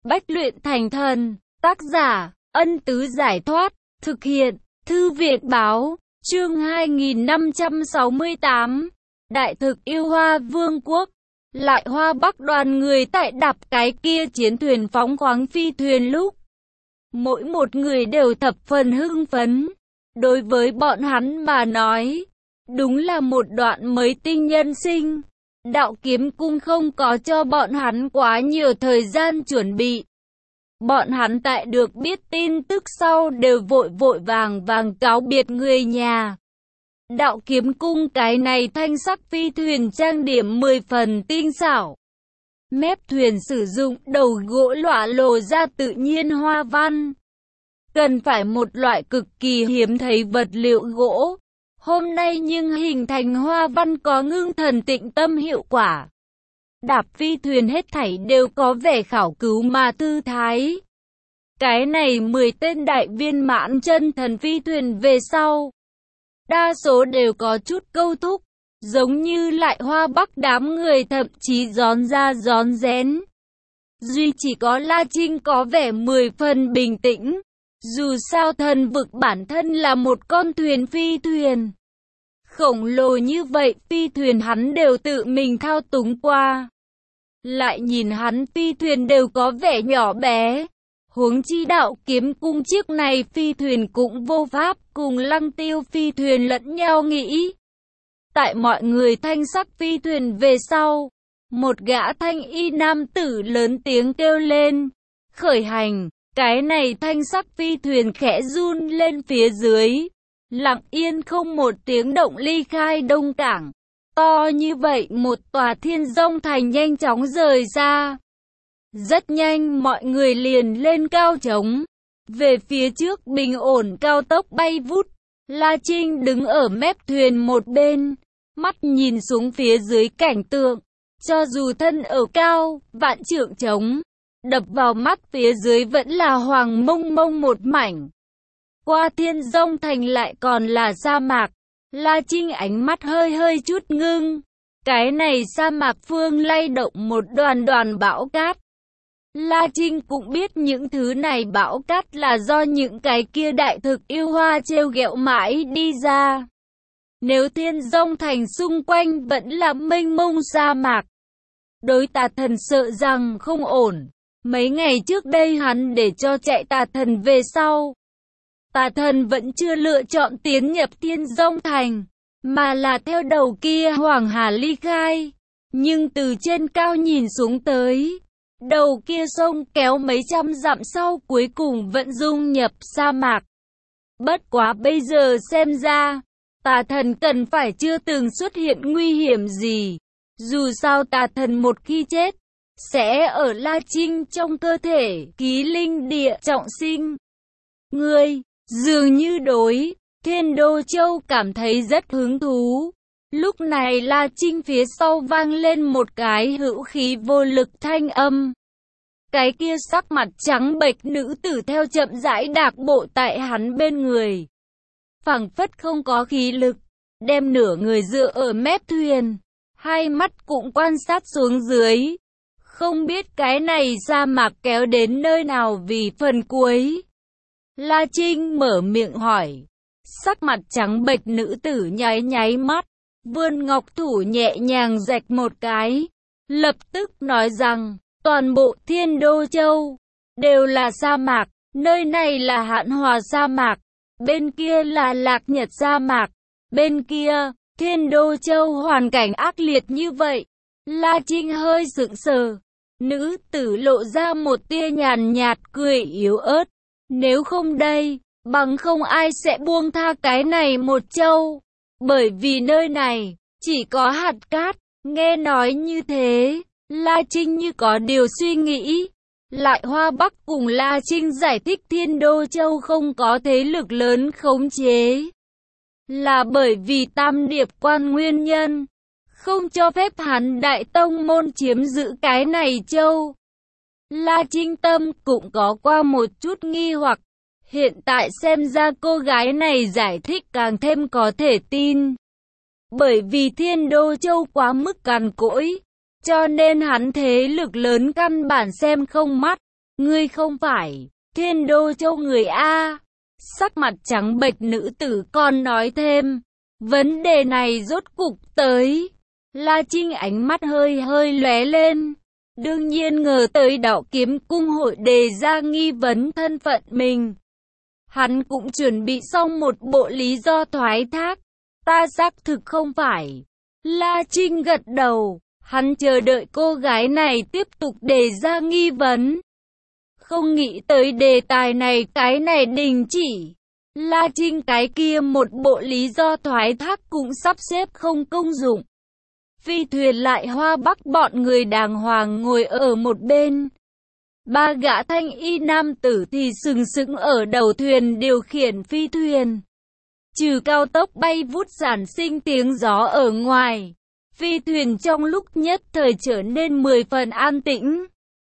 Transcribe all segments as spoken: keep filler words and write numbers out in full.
Bách luyện thành thần. Tác giả, Ân Tứ Giải Thoát. Thực hiện, Thư viện Báo. Chương hai nghìn năm trăm sáu mươi tám. Đại thực yêu Hoa Vương quốc. Lại Hoa Bắc đoàn người tại đạp cái kia chiến thuyền phóng khoáng phi thuyền lúc. Mỗi một người đều thập phần hưng phấn. Đối với bọn hắn mà nói, đúng là một đoạn mới tinh nhân sinh. Đạo kiếm cung không có cho bọn hắn quá nhiều thời gian chuẩn bị. Bọn hắn tại được biết tin tức sau đều vội vội vàng vàng cáo biệt người nhà. Đạo kiếm cung cái này thanh sắc phi thuyền trang điểm mười phần tinh xảo. Mép thuyền sử dụng đầu gỗ lóa lồ ra tự nhiên hoa văn. Cần phải một loại cực kỳ hiếm thấy vật liệu gỗ. Hôm nay nhưng hình thành hoa văn có ngưng thần tịnh tâm hiệu quả. Đạp phi thuyền hết thảy đều có vẻ khảo cứu mà thư thái. Cái này mười tên đại viên mãn chân thần phi thuyền về sau. Đa số đều có chút câu thúc. Giống như Lại Hoa Bắc đám người thậm chí gión ra gión rén. Duy chỉ có La Trinh có vẻ mười phần bình tĩnh. Dù sao thần vực bản thân là một con thuyền phi thuyền. Khổng lồ như vậy phi thuyền hắn đều tự mình thao túng qua. Lại nhìn hắn phi thuyền đều có vẻ nhỏ bé. Huống chi đạo kiếm cung chiếc này phi thuyền cũng vô pháp cùng Lăng Tiêu phi thuyền lẫn nhau nghĩ. Tại mọi người thanh sắc phi thuyền về sau, một gã thanh y nam tử lớn tiếng kêu lên. Khởi hành, cái này thanh sắc phi thuyền khẽ run lên phía dưới. Lặng yên không một tiếng động ly khai Đông Cảng. To như vậy một tòa Thiên Dông thành nhanh chóng rời ra. Rất nhanh mọi người liền lên cao trống. Về phía trước bình ổn cao tốc bay vút. La Trinh đứng ở mép thuyền một bên. Mắt nhìn xuống phía dưới cảnh tượng. Cho dù thân ở cao, vạn trượng trống. Đập vào mắt phía dưới vẫn là hoàng mông mông một mảnh. Qua Thiên Dông thành lại còn là sa mạc. La Trinh ánh mắt hơi hơi chút ngưng. Cái này sa mạc phương lay động một đoàn đoàn bão cát. La Trinh cũng biết những thứ này bão cát là do những cái kia đại thực yêu hoa trêu ghẹo mãi đi ra. Nếu Thiên Dông thành xung quanh vẫn là mênh mông sa mạc, đối Tà Thần sợ rằng không ổn. Mấy ngày trước đây hắn để cho chạy Tà Thần về sau. Tà Thần vẫn chưa lựa chọn tiến nhập Thiên Dông thành, mà là theo đầu kia Hoàng Hà ly khai. Nhưng từ trên cao nhìn xuống tới, đầu kia sông kéo mấy trăm dặm sau cuối cùng vẫn dung nhập sa mạc. Bất quá bây giờ xem ra, Tà Thần cần phải chưa từng xuất hiện nguy hiểm gì. Dù sao Tà Thần một khi chết, sẽ ở La Trinh trong cơ thể ký linh địa trọng sinh. Ngươi, dường như đối Thiên Đô Châu cảm thấy rất hứng thú. Lúc này La Trinh phía sau vang lên một cái hữu khí vô lực thanh âm. Cái kia sắc mặt trắng bệch nữ tử theo chậm rãi đạc bộ tại hắn bên người. Phảng phất không có khí lực, đem nửa người dựa ở mép thuyền. Hai mắt cũng quan sát xuống dưới. Không biết cái này sa mạc kéo đến nơi nào vì phần cuối. La Trinh mở miệng hỏi. Sắc mặt trắng bệch nữ tử nháy nháy mắt, vươn ngọc thủ nhẹ nhàng rạch một cái. Lập tức nói rằng, toàn bộ Thiên Đô Châu đều là sa mạc. Nơi này là Hạn Hòa sa mạc, bên kia là Lạc Nhật sa mạc, bên kia Thiên Đô Châu hoàn cảnh ác liệt như vậy. La Trinh hơi sững sờ. Nữ tử lộ ra một tia nhàn nhạt cười yếu ớt. Nếu không đây, bằng không ai sẽ buông tha cái này một châu. Bởi vì nơi này chỉ có hạt cát. Nghe nói như thế, La Trinh như có điều suy nghĩ. Lại Hoa Bắc cùng La Trinh giải thích Thiên Đô Châu không có thế lực lớn khống chế, là bởi vì Tam Điệp Quan nguyên nhân, không cho phép hắn Đại Tông môn chiếm giữ cái này châu. La Trinh tâm cũng có qua một chút nghi hoặc. Hiện tại xem ra cô gái này giải thích càng thêm có thể tin. Bởi vì Thiên Đô Châu quá mức cằn cỗi, cho nên hắn thế lực lớn căn bản xem không mắt. ngươi không phải Thiên Đô Châu người A. Sắc mặt trắng bệch nữ tử còn nói thêm, vấn đề này rốt cục tới. La Trinh ánh mắt hơi hơi lóe lên. Đương nhiên ngờ tới Đạo Kiếm Cung hội đề ra nghi vấn thân phận mình. Hắn cũng chuẩn bị xong một bộ lý do thoái thác. Ta xác thực không phải. La Trinh gật đầu. Hắn chờ đợi cô gái này tiếp tục đề ra nghi vấn. Không nghĩ tới đề tài này cái này đình chỉ. La Trinh cái kia một bộ lý do thoái thác cũng sắp xếp không công dụng. Phi thuyền lại Hoa Bắc bọn người đàng hoàng ngồi ở một bên. Ba gã thanh y nam tử thì sừng sững ở đầu thuyền điều khiển phi thuyền. Trừ cao tốc bay vút sản sinh tiếng gió ở ngoài, phi thuyền trong lúc nhất thời trở nên mười phần an tĩnh.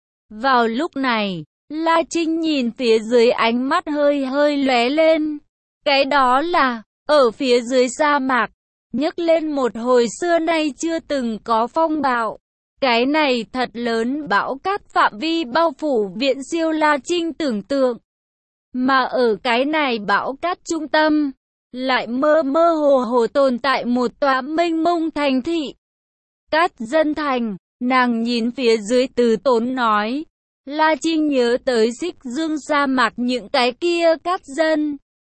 Vào lúc này, La Trinh nhìn phía dưới ánh mắt hơi hơi lóe lên. Cái đó là, ở phía dưới sa mạc, nhấc lên một hồi xưa nay chưa từng có phong bạo. Cái này thật lớn, bão cát phạm vi bao phủ viện siêu La Trinh tưởng tượng. Mà ở cái này bão cát trung tâm, lại mơ mơ hồ hồ tồn tại một tòa mênh mông thành thị. Cát dân thành, nàng nhìn phía dưới Từ Tốn nói. La Trinh nhớ tới Xích Dương sa mạc những cái kia cát dân.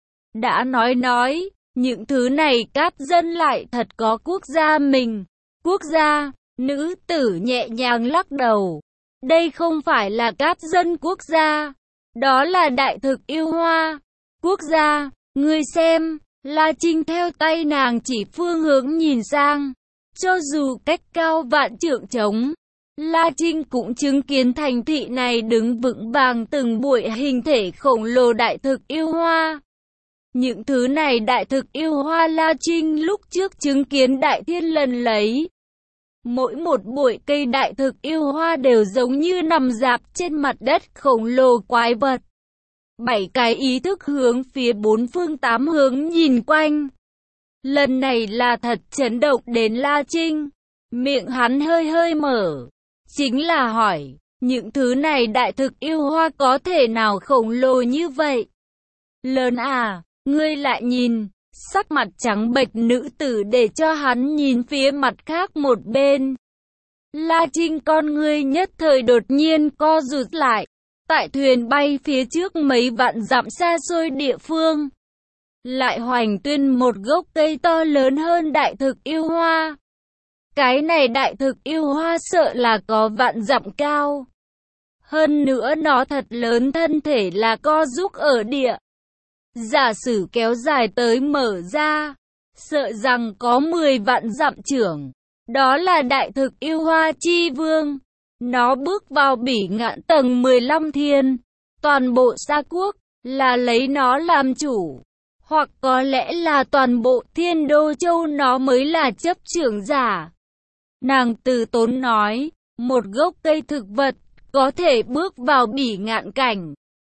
Đã nói nói, những thứ này cát dân lại thật có quốc gia mình. Quốc gia, nữ tử nhẹ nhàng lắc đầu. Đây không phải là cát dân quốc gia, đó là đại thực yêu hoa. Quốc gia, ngươi xem, La Trinh theo tay nàng chỉ phương hướng nhìn sang. Cho dù cách cao vạn trượng trống, La Trinh cũng chứng kiến thành thị này đứng vững vàng từng bụi hình thể khổng lồ đại thực yêu hoa. Những thứ này đại thực yêu hoa La Trinh lúc trước chứng kiến đại thiên lần lấy. Mỗi một bụi cây đại thực yêu hoa đều giống như nằm rạp trên mặt đất khổng lồ quái vật. Bảy cái ý thức hướng phía bốn phương tám hướng nhìn quanh. Lần này là thật chấn động đến La Trinh. Miệng hắn hơi hơi mở. Chính là hỏi, những thứ này đại thực yêu hoa có thể nào khổng lồ như vậy? Lớn à, ngươi lại nhìn, sắc mặt trắng bệch nữ tử để cho hắn nhìn phía mặt khác một bên. La Trinh con ngươi nhất thời đột nhiên co rụt lại. Tại thuyền bay phía trước mấy vạn dặm xa xôi địa phương, lại hoành tuyên một gốc cây to lớn hơn đại thực yêu hoa. Cái này đại thực yêu hoa sợ là có vạn dặm cao. Hơn nữa nó thật lớn, thân thể là co rúc ở địa. Giả sử kéo dài tới mở ra, sợ rằng có mười vạn dặm trưởng. Đó là đại thực yêu hoa chi vương. Nó bước vào bỉ ngạn tầng mười lăm thiên. Toàn bộ Sa Quốc là lấy nó làm chủ. Hoặc có lẽ là toàn bộ Thiên Đô Châu nó mới là chấp trưởng giả. Nàng Từ Tốn nói, một gốc cây thực vật có thể bước vào bỉ ngạn cảnh,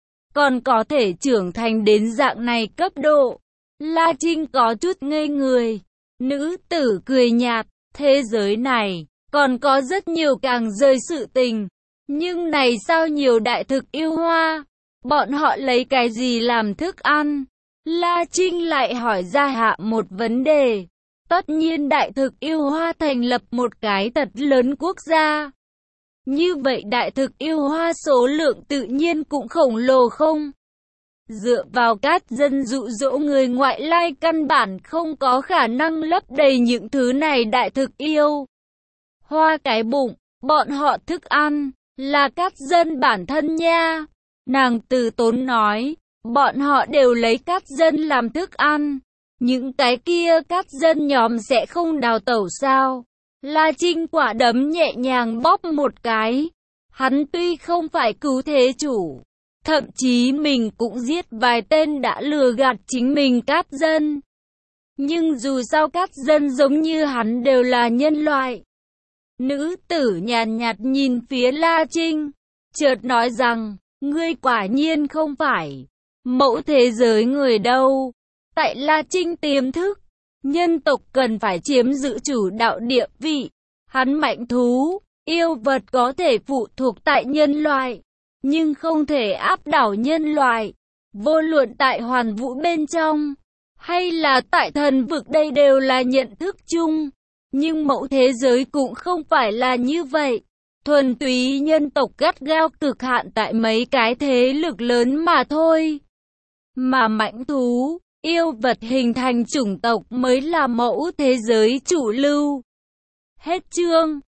còn có thể trưởng thành đến dạng này cấp độ. La Trinh có chút ngây người. Nữ tử cười nhạt, thế giới này còn có rất nhiều càng rời sự tình. Nhưng này sao nhiều đại thực yêu hoa? Bọn họ lấy cái gì làm thức ăn? La Trinh lại hỏi ra hạ một vấn đề. Tất nhiên đại thực yêu hoa thành lập một cái thật lớn quốc gia. Như vậy đại thực yêu hoa số lượng tự nhiên cũng khổng lồ không? Dựa vào cát dân dụ dỗ người ngoại lai căn bản không có khả năng lấp đầy những thứ này đại thực yêu hoa cái bụng. Bọn họ thức ăn là cát dân bản thân nha. Nàng Từ Tốn nói, bọn họ đều lấy cát dân làm thức ăn. Những cái kia cát dân nhóm sẽ không đào tẩu sao? La Trinh quả đấm nhẹ nhàng bóp một cái. Hắn tuy không phải cứu thế chủ, thậm chí mình cũng giết vài tên đã lừa gạt chính mình cát dân. Nhưng dù sao cát dân giống như hắn đều là nhân loại. Nữ tử nhàn nhạt nhìn phía La Trinh, chợt nói rằng, ngươi quả nhiên không phải mẫu thế giới người đâu. Tại La Trinh tiềm thức, nhân tộc cần phải chiếm giữ chủ đạo địa vị. Hắn mạnh thú, yêu vật có thể phụ thuộc tại nhân loại. nhưng không thể áp đảo nhân loại. Vô luận tại hoàn vũ bên trong, hay là tại thần vực, đây đều là nhận thức chung. Nhưng mẫu thế giới cũng không phải là như vậy. Thuần túy nhân tộc gắt gao cực hạn tại mấy cái thế lực lớn mà thôi. Mà mãnh thú, yêu vật hình thành chủng tộc mới là mẫu thế giới chủ lưu. Hết chương.